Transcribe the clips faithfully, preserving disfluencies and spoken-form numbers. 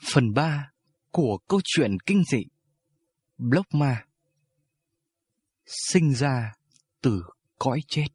Phần ba của câu chuyện kinh dị Block Ma, sinh ra từ cõi chết.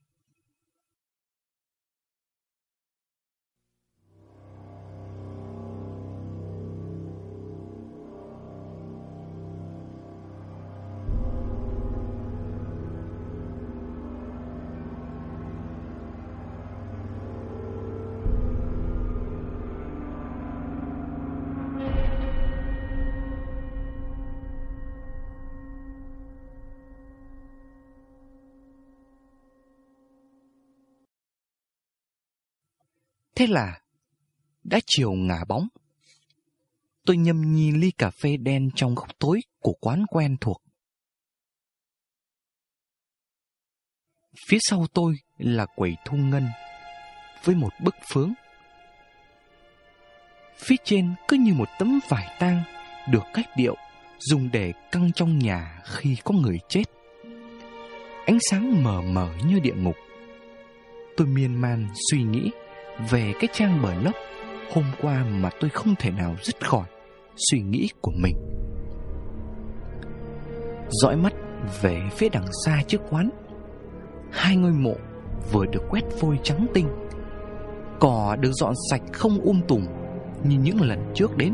Thế là đã chiều ngả bóng. Tôi nhâm nhi ly cà phê đen trong góc tối của quán quen thuộc. Phía sau tôi là quầy thu ngân với một bức phướng. Phía trên cứ như một tấm vải tang được cách điệu, dùng để căng trong nhà khi có người chết. Ánh sáng mờ mờ như địa ngục. Tôi miên man suy nghĩ về cái trang blog hôm qua mà tôi không thể nào dứt khỏi suy nghĩ của mình. Dõi mắt về phía đằng xa trước quán, hai ngôi mộ vừa được quét vôi trắng tinh, cỏ được dọn sạch không um tùm như những lần trước đến.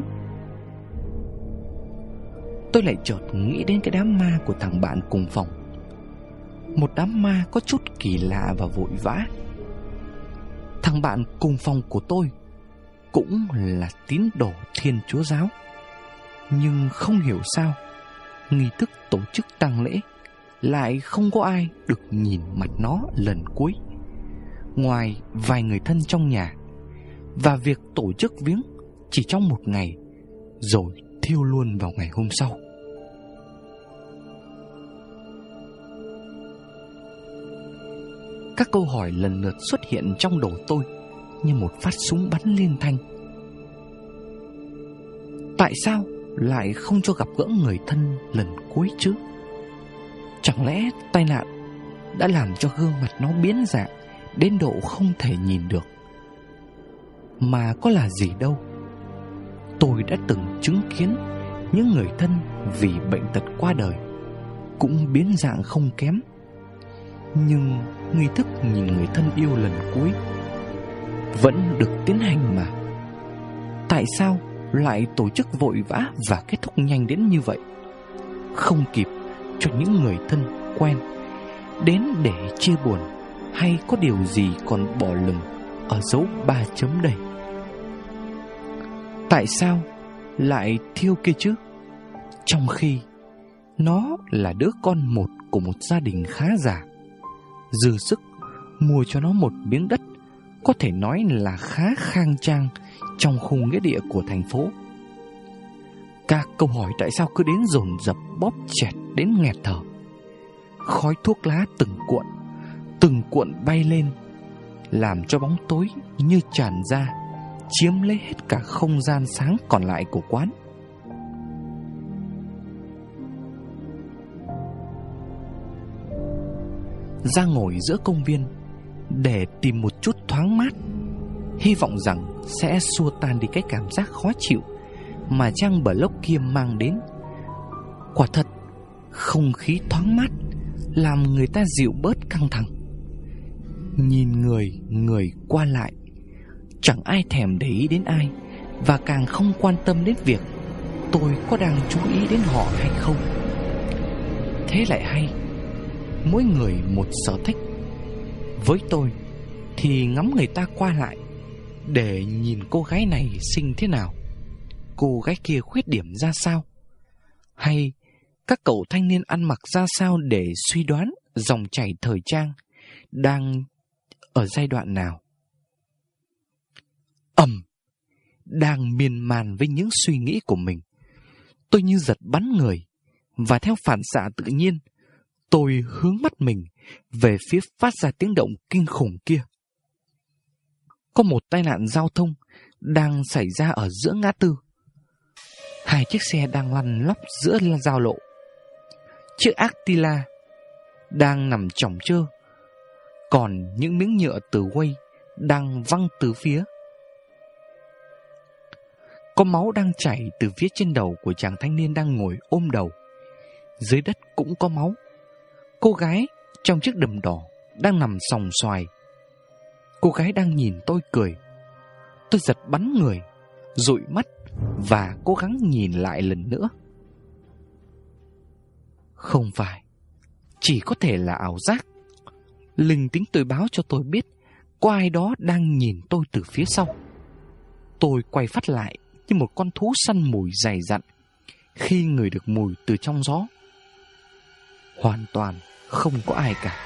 Tôi lại chợt nghĩ đến cái đám ma của thằng bạn cùng phòng. Một đám ma có chút kỳ lạ và vội vã. Thằng bạn cùng phòng của tôi cũng là tín đồ Thiên Chúa giáo, nhưng không hiểu sao nghi thức tổ chức tang lễ lại không có ai được nhìn mặt nó lần cuối, ngoài vài người thân trong nhà, và việc tổ chức viếng chỉ trong một ngày rồi thiêu luôn vào ngày hôm sau. Các câu hỏi lần lượt xuất hiện trong đầu tôi như một phát súng bắn liên thanh. Tại sao lại không cho gặp gỡ người thân lần cuối chứ? Chẳng lẽ tai nạn đã làm cho gương mặt nó biến dạng đến độ không thể nhìn được? Mà có là gì đâu. Tôi đã từng chứng kiến những người thân vì bệnh tật qua đời cũng biến dạng không kém. Nhưng nghi thức nhìn người thân yêu lần cuối vẫn được tiến hành mà. Tại sao lại tổ chức vội vã và kết thúc nhanh đến như vậy, không kịp cho những người thân quen đến để chia buồn, hay có điều gì còn bỏ lửng ở dấu ba chấm đây? Tại sao lại thiêu kia chứ, trong khi nó là đứa con một của một gia đình khá giả, dư sức mua cho nó một miếng đất có thể nói là khá khang trang trong khu nghĩa địa của thành phố? Các câu hỏi tại sao cứ đến dồn dập bóp chẹt đến nghẹt thở. Khói thuốc lá từng cuộn, từng cuộn bay lên, làm cho bóng tối như tràn ra, chiếm lấy hết cả không gian sáng còn lại của quán. Ra ngồi giữa công viên để tìm một chút thoáng mát, hy vọng rằng sẽ xua tan đi cái cảm giác khó chịu mà trang blog kia mang đến. Quả thật, không khí thoáng mát làm người ta dịu bớt căng thẳng. Nhìn người người qua lại, chẳng ai thèm để ý đến ai, và càng không quan tâm đến việc tôi có đang chú ý đến họ hay không. Thế lại hay, mỗi người một sở thích. Với tôi thì ngắm người ta qua lại để nhìn cô gái này xinh thế nào, cô gái kia khuyết điểm ra sao, hay các cậu thanh niên ăn mặc ra sao, để suy đoán dòng chảy thời trang đang ở giai đoạn nào. Ầm, đang miên man với những suy nghĩ của mình, tôi như giật bắn người, và theo phản xạ tự nhiên, tôi hướng mắt mình về phía phát ra tiếng động kinh khủng kia. Có một tai nạn giao thông đang xảy ra ở giữa ngã tư. Hai chiếc xe đang lăn lóc giữa giao lộ. Chiếc Attila đang nằm chỏng chơ, còn những miếng nhựa từ quay đang văng từ phía. Có máu đang chảy từ phía trên đầu của chàng thanh niên đang ngồi ôm đầu. Dưới đất cũng có máu. Cô gái trong chiếc đầm đỏ đang nằm sòng xoài. Cô gái đang nhìn tôi cười. Tôi giật bắn người, dụi mắt và cố gắng nhìn lại lần nữa. Không phải, chỉ có thể là ảo giác. Linh tính tôi báo cho tôi biết có ai đó đang nhìn tôi từ phía sau. Tôi quay phát lại như một con thú săn mồi dày dặn khi ngửi được mùi từ trong gió. Hoàn toàn không có ai cả.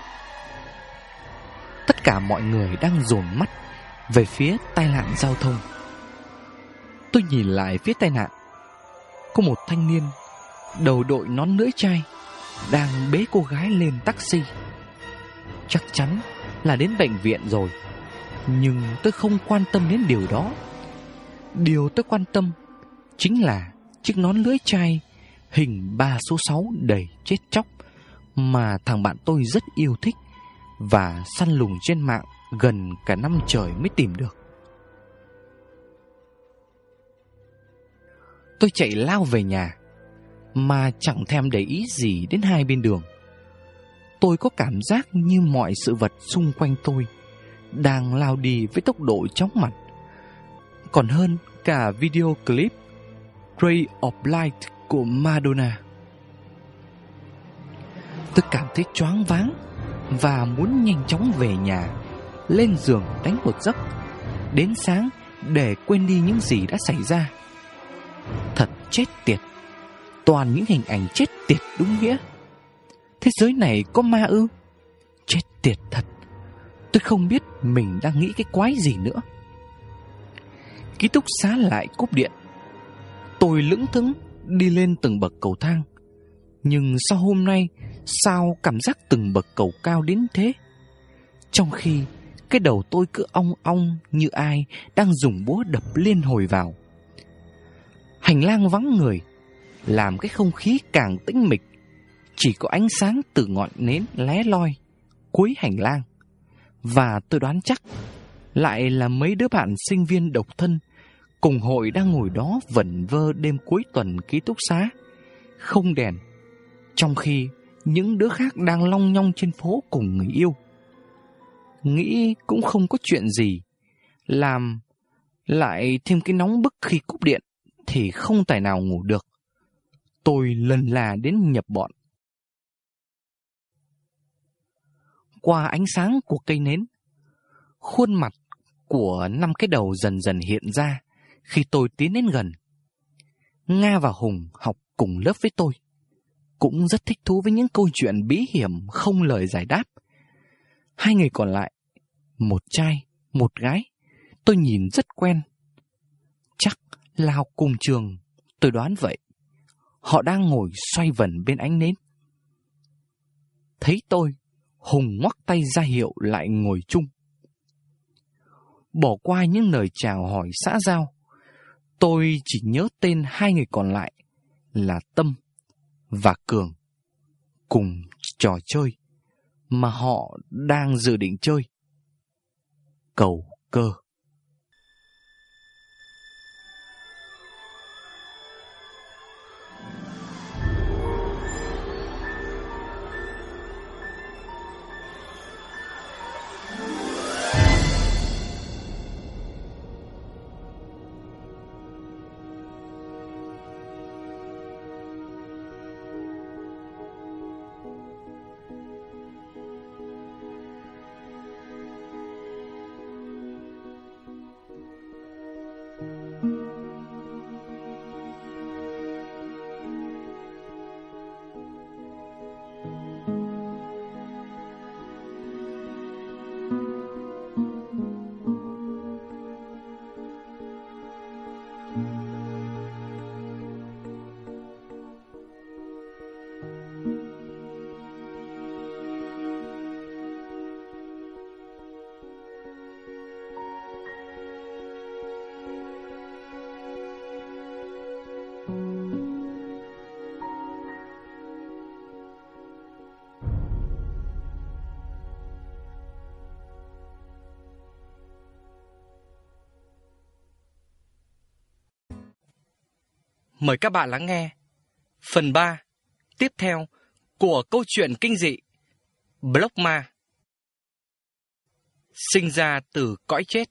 Tất cả mọi người đang dồn mắt về phía tai nạn giao thông. Tôi nhìn lại phía tai nạn. Có một thanh niên đầu đội nón lưỡi chai đang bế cô gái lên taxi. Chắc chắn là đến bệnh viện rồi. Nhưng tôi không quan tâm đến điều đó. Điều tôi quan tâm chính là chiếc nón lưỡi chai hình ba số sáu đầy chết chóc mà thằng bạn tôi rất yêu thích và săn lùng trên mạng gần cả năm trời mới tìm được. Tôi chạy lao về nhà mà chẳng thèm để ý gì đến hai bên đường. Tôi có cảm giác như mọi sự vật xung quanh tôi đang lao đi với tốc độ chóng mặt, còn hơn cả video clip Ray of Light của Madonna. Tôi cảm thấy choáng váng và muốn nhanh chóng về nhà, lên giường đánh một giấc đến sáng để quên đi những gì đã xảy ra. Thật chết tiệt. Toàn những hình ảnh chết tiệt đúng nghĩa. Thế giới này có ma ư? Chết tiệt thật. Tôi không biết mình đang nghĩ cái quái gì nữa. Ký túc xá lại cúp điện. Tôi lững thững đi lên từng bậc cầu thang. Nhưng sao hôm nay, sao cảm giác từng bậc cầu cao đến thế? Trong khi cái đầu tôi cứ ong ong như ai đang dùng búa đập liên hồi vào. Hành lang vắng người, làm cái không khí càng tĩnh mịch. Chỉ có ánh sáng từ ngọn nến lé loi cuối hành lang. Và tôi đoán chắc lại là mấy đứa bạn sinh viên độc thân cùng hội đang ngồi đó vẩn vơ đêm cuối tuần ký túc xá, không đèn, trong khi những đứa khác đang long nhong trên phố cùng người yêu. Nghĩ cũng không có chuyện gì, làm lại thêm cái nóng bức khi cúp điện thì không tài nào ngủ được. Tôi lần là đến nhập bọn. Qua ánh sáng của cây nến, khuôn mặt của năm cái đầu dần dần hiện ra khi tôi tiến đến gần. Nga và Hùng học cùng lớp với tôi, cũng rất thích thú với những câu chuyện bí hiểm không lời giải đáp. Hai người còn lại, một trai, một gái, tôi nhìn rất quen. Chắc là học cùng trường, tôi đoán vậy. Họ đang ngồi xoay vần bên ánh nến. Thấy tôi, Hùng ngoắc tay ra hiệu lại ngồi chung. Bỏ qua những lời chào hỏi xã giao, tôi chỉ nhớ tên hai người còn lại là Tâm và Cường cùng trò chơi mà họ đang dự định chơi. Cầu cơ. mời các bạn lắng nghe phần ba tiếp theo của câu chuyện kinh dị Block Ma. Sinh ra từ cõi chết.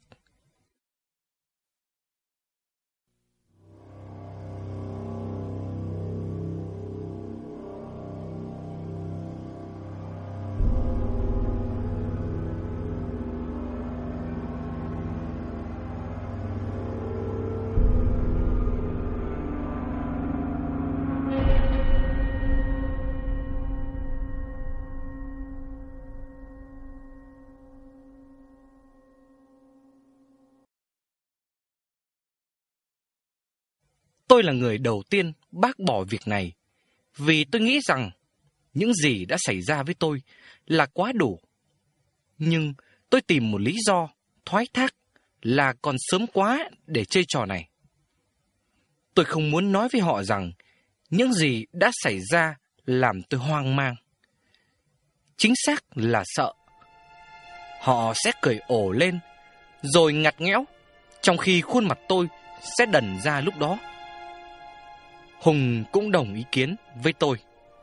Tôi là người đầu tiên bác bỏ việc này, vì tôi nghĩ rằng những gì đã xảy ra với tôi là quá đủ. Nhưng tôi tìm một lý do thoái thác là còn sớm quá để chơi trò này. Tôi không muốn nói với họ rằng những gì đã xảy ra làm tôi hoang mang. Chính xác là sợ. Họ sẽ cười ồ lên, rồi ngặt nghẽo, trong khi khuôn mặt tôi sẽ đần ra lúc đó. Hùng cũng đồng ý kiến với tôi.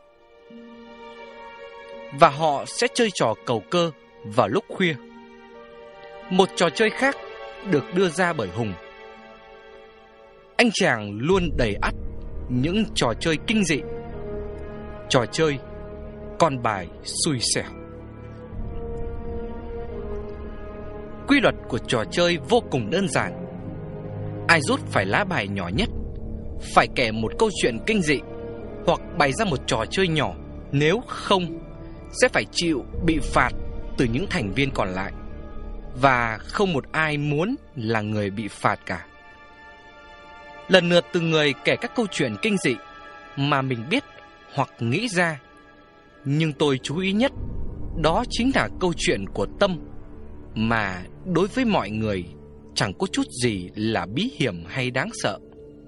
Và họ sẽ chơi trò cầu cơ vào lúc khuya. Một trò chơi khác được đưa ra bởi Hùng. Anh chàng luôn đầy ắp những trò chơi kinh dị. Trò chơi con bài xui xẻo. Quy luật của trò chơi vô cùng đơn giản. Ai rút phải lá bài nhỏ nhất phải kể một câu chuyện kinh dị hoặc bày ra một trò chơi nhỏ, nếu không sẽ phải chịu bị phạt từ những thành viên còn lại. Và không một ai muốn là người bị phạt cả. Lần lượt từng người kể các câu chuyện kinh dị mà mình biết hoặc nghĩ ra. Nhưng tôi chú ý nhất đó chính là câu chuyện của Tâm, mà đối với mọi người chẳng có chút gì là bí hiểm hay đáng sợ.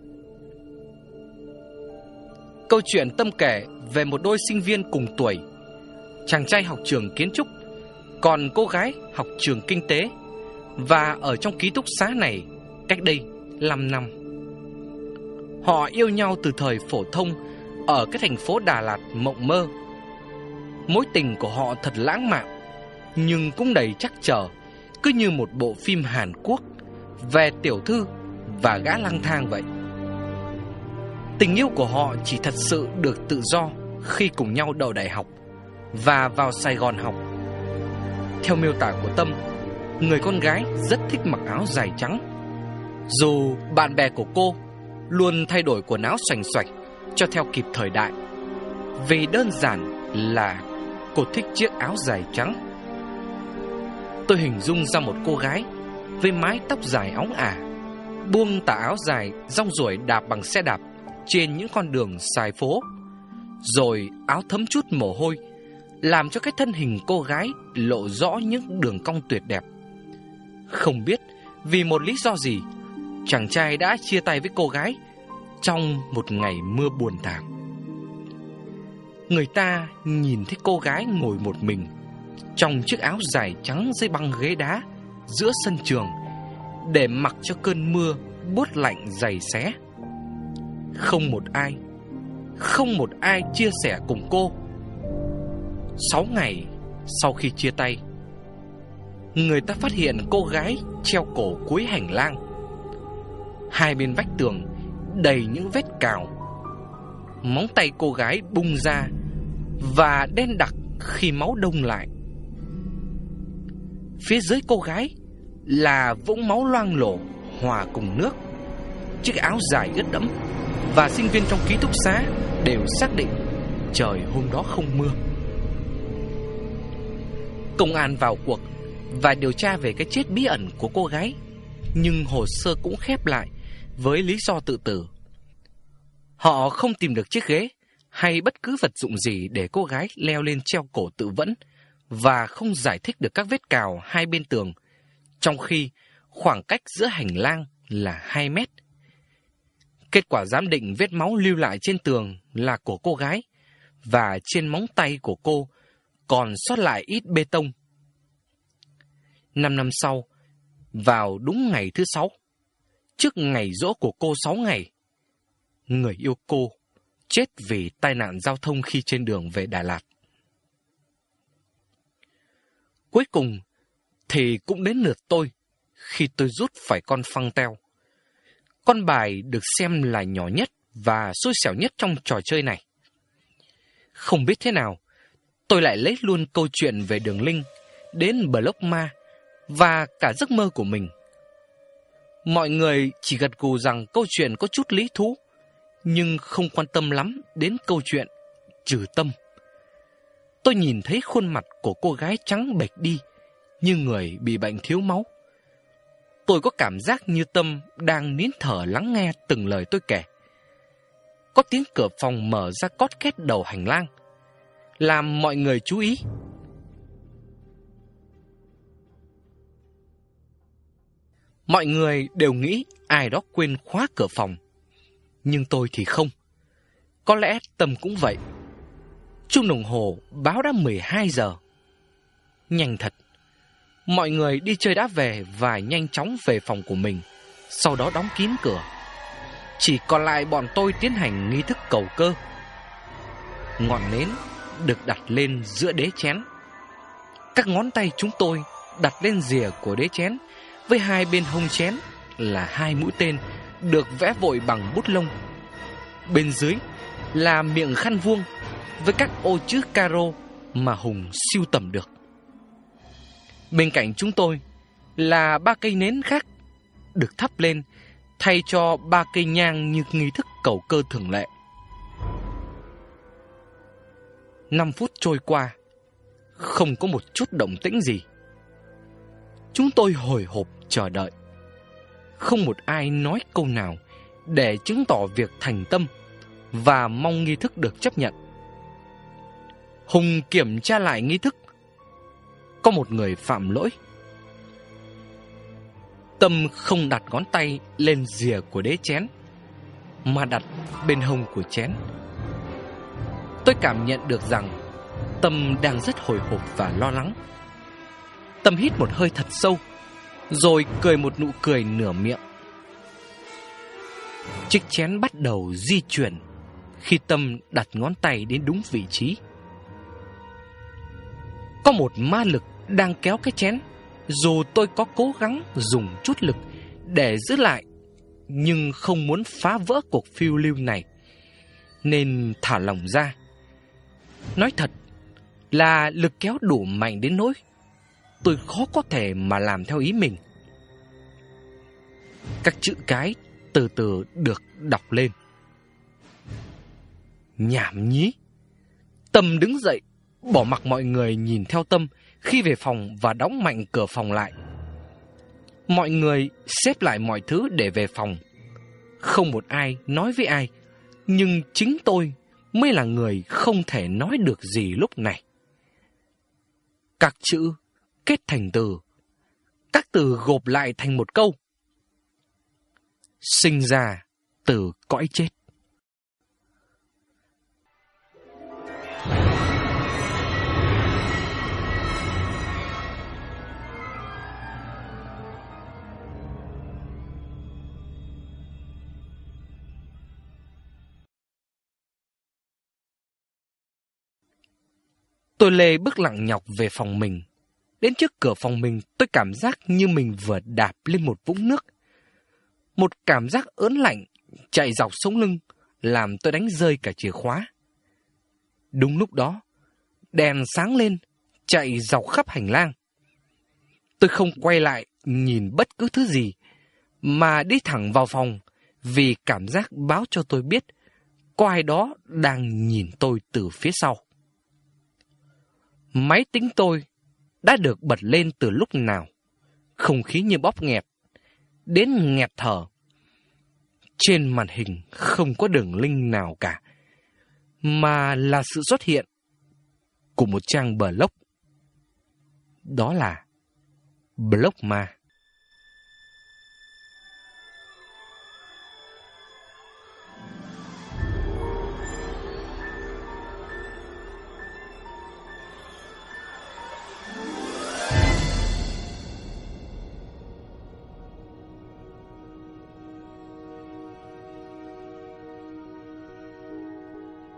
Câu chuyện Tâm kể về một đôi sinh viên cùng tuổi. Chàng trai học trường kiến trúc, còn cô gái học trường kinh tế, và ở trong ký túc xá này cách đây năm năm. Họ yêu nhau từ thời phổ thông ở cái thành phố Đà Lạt mộng mơ. Mối tình của họ thật lãng mạn, nhưng cũng đầy trắc trở, cứ như một bộ phim Hàn Quốc về tiểu thư và gã lang thang vậy. Tình yêu của họ chỉ thật sự được tự do khi cùng nhau đậu đại học và vào Sài Gòn học. Theo miêu tả của Tâm, người con gái rất thích mặc áo dài trắng. Dù bạn bè của cô luôn thay đổi quần áo xoành xoạch cho theo kịp thời đại, vì đơn giản là cô thích chiếc áo dài trắng. Tôi hình dung ra một cô gái với mái tóc dài óng ả, buông tà áo dài rong ruổi đạp bằng xe đạp trên những con đường xài phố. Rồi áo thấm chút mồ hôi làm cho cái thân hình cô gái lộ rõ những đường cong tuyệt đẹp. Không biết vì một lý do gì, chàng trai đã chia tay với cô gái trong một ngày mưa buồn thảm. Người ta nhìn thấy cô gái ngồi một mình trong chiếc áo dài trắng dưới băng ghế đá giữa sân trường, để mặc cho cơn mưa buốt lạnh giày xé. Không một ai, không một ai chia sẻ cùng cô. Sáu ngày sau khi chia tay, người ta phát hiện cô gái treo cổ cuối hành lang. Hai bên vách tường đầy những vết cào. Móng tay cô gái bung ra và đen đặc khi máu đông lại. Phía dưới cô gái là vũng máu loang lổ hòa cùng nước. Chiếc áo dài ướt đẫm và sinh viên trong ký túc xá đều xác định trời hôm đó không mưa. Công an vào cuộc và điều tra về cái chết bí ẩn của cô gái, nhưng hồ sơ cũng khép lại với lý do tự tử. Họ không tìm được chiếc ghế hay bất cứ vật dụng gì để cô gái leo lên treo cổ tự vẫn, và không giải thích được các vết cào hai bên tường, trong khi khoảng cách giữa hành lang là hai mét. Kết quả giám định vết máu lưu lại trên tường là của cô gái, và trên móng tay của cô còn sót lại ít bê tông. Năm năm sau, vào đúng ngày thứ sáu, trước ngày giỗ của cô sáu ngày, người yêu cô, chết vì tai nạn giao thông khi trên đường về Đà Lạt. Cuối cùng thì cũng đến lượt tôi khi tôi rút phải con phăng teo. Con bài được xem là nhỏ nhất và xui xẻo nhất trong trò chơi này. Không biết thế nào, tôi lại lấy luôn câu chuyện về Đường Linh đến Block Ma và cả giấc mơ của mình. Mọi người chỉ gật gù rằng câu chuyện có chút lý thú, nhưng không quan tâm lắm đến câu chuyện, trừ Tâm. Tôi nhìn thấy khuôn mặt của cô gái trắng bệch đi, như người bị bệnh thiếu máu. Tôi có cảm giác như Tâm đang nín thở lắng nghe từng lời tôi kể. Có tiếng cửa phòng mở ra cót két đầu hành lang, làm mọi người chú ý. Mọi người đều nghĩ ai đó quên khóa cửa phòng, nhưng tôi thì không. Có lẽ Tâm cũng vậy. Chuông đồng hồ báo đã mười hai giờ. Nhanh thật. Mọi người đi chơi đã về và nhanh chóng về phòng của mình, sau đó đóng kín cửa. Chỉ còn lại bọn tôi tiến hành nghi thức cầu cơ. Ngọn nến được đặt lên giữa đế chén. Các ngón tay chúng tôi đặt lên rìa của đế chén, với hai bên hông chén là hai mũi tên được vẽ vội bằng bút lông. Bên dưới là miệng khăn vuông với các ô chữ caro mà Hùng sưu tầm được. Bên cạnh chúng tôi là ba cây nến khác được thắp lên thay cho ba cây nhang như nghi thức cầu cơ thường lệ. Năm phút trôi qua, không có một chút động tĩnh gì. Chúng tôi hồi hộp chờ đợi. Không một ai nói câu nào để chứng tỏ việc thành tâm và mong nghi thức được chấp nhận. Hùng kiểm tra lại nghi thức. Có một người phạm lỗi. Tâm không đặt ngón tay lên rìa của đế chén, mà đặt bên hông của chén. Tôi cảm nhận được rằng Tâm đang rất hồi hộp và lo lắng. Tâm hít một hơi thật sâu, rồi cười một nụ cười nửa miệng. Chiếc chén bắt đầu di chuyển khi Tâm đặt ngón tay đến đúng vị trí. Có một ma lực đang kéo cái chén. Dù tôi có cố gắng dùng chút lực để giữ lại, nhưng không muốn phá vỡ cuộc phiêu lưu này, nên thả lỏng ra. Nói thật là lực kéo đủ mạnh đến nỗi tôi khó có thể mà làm theo ý mình. Các chữ cái từ từ được đọc lên. Nhảm nhí. Tâm đứng dậy, bỏ mặc mọi người nhìn theo Tâm khi về phòng và đóng mạnh cửa phòng lại. Mọi người xếp lại mọi thứ để về phòng. Không một ai nói với ai, nhưng chính tôi mới là người không thể nói được gì lúc này. Các chữ kết thành từ, các từ gộp lại thành một câu. Sinh ra từ cõi chết. Tôi lê bước lặng nhọc về phòng mình. Đến trước cửa phòng mình, tôi cảm giác như mình vừa đạp lên một vũng nước. Một cảm giác ớn lạnh chạy dọc sống lưng, làm tôi đánh rơi cả chìa khóa. Đúng lúc đó, đèn sáng lên, chạy dọc khắp hành lang. Tôi không quay lại nhìn bất cứ thứ gì, mà đi thẳng vào phòng, vì cảm giác báo cho tôi biết có ai đó đang nhìn tôi từ phía sau. Máy tính tôi đã được bật lên từ lúc nào. Không khí như bóp nghẹt, đến nghẹt thở. Trên màn hình không có đường link nào cả, mà là sự xuất hiện của một trang blog. Đó là Block Ma.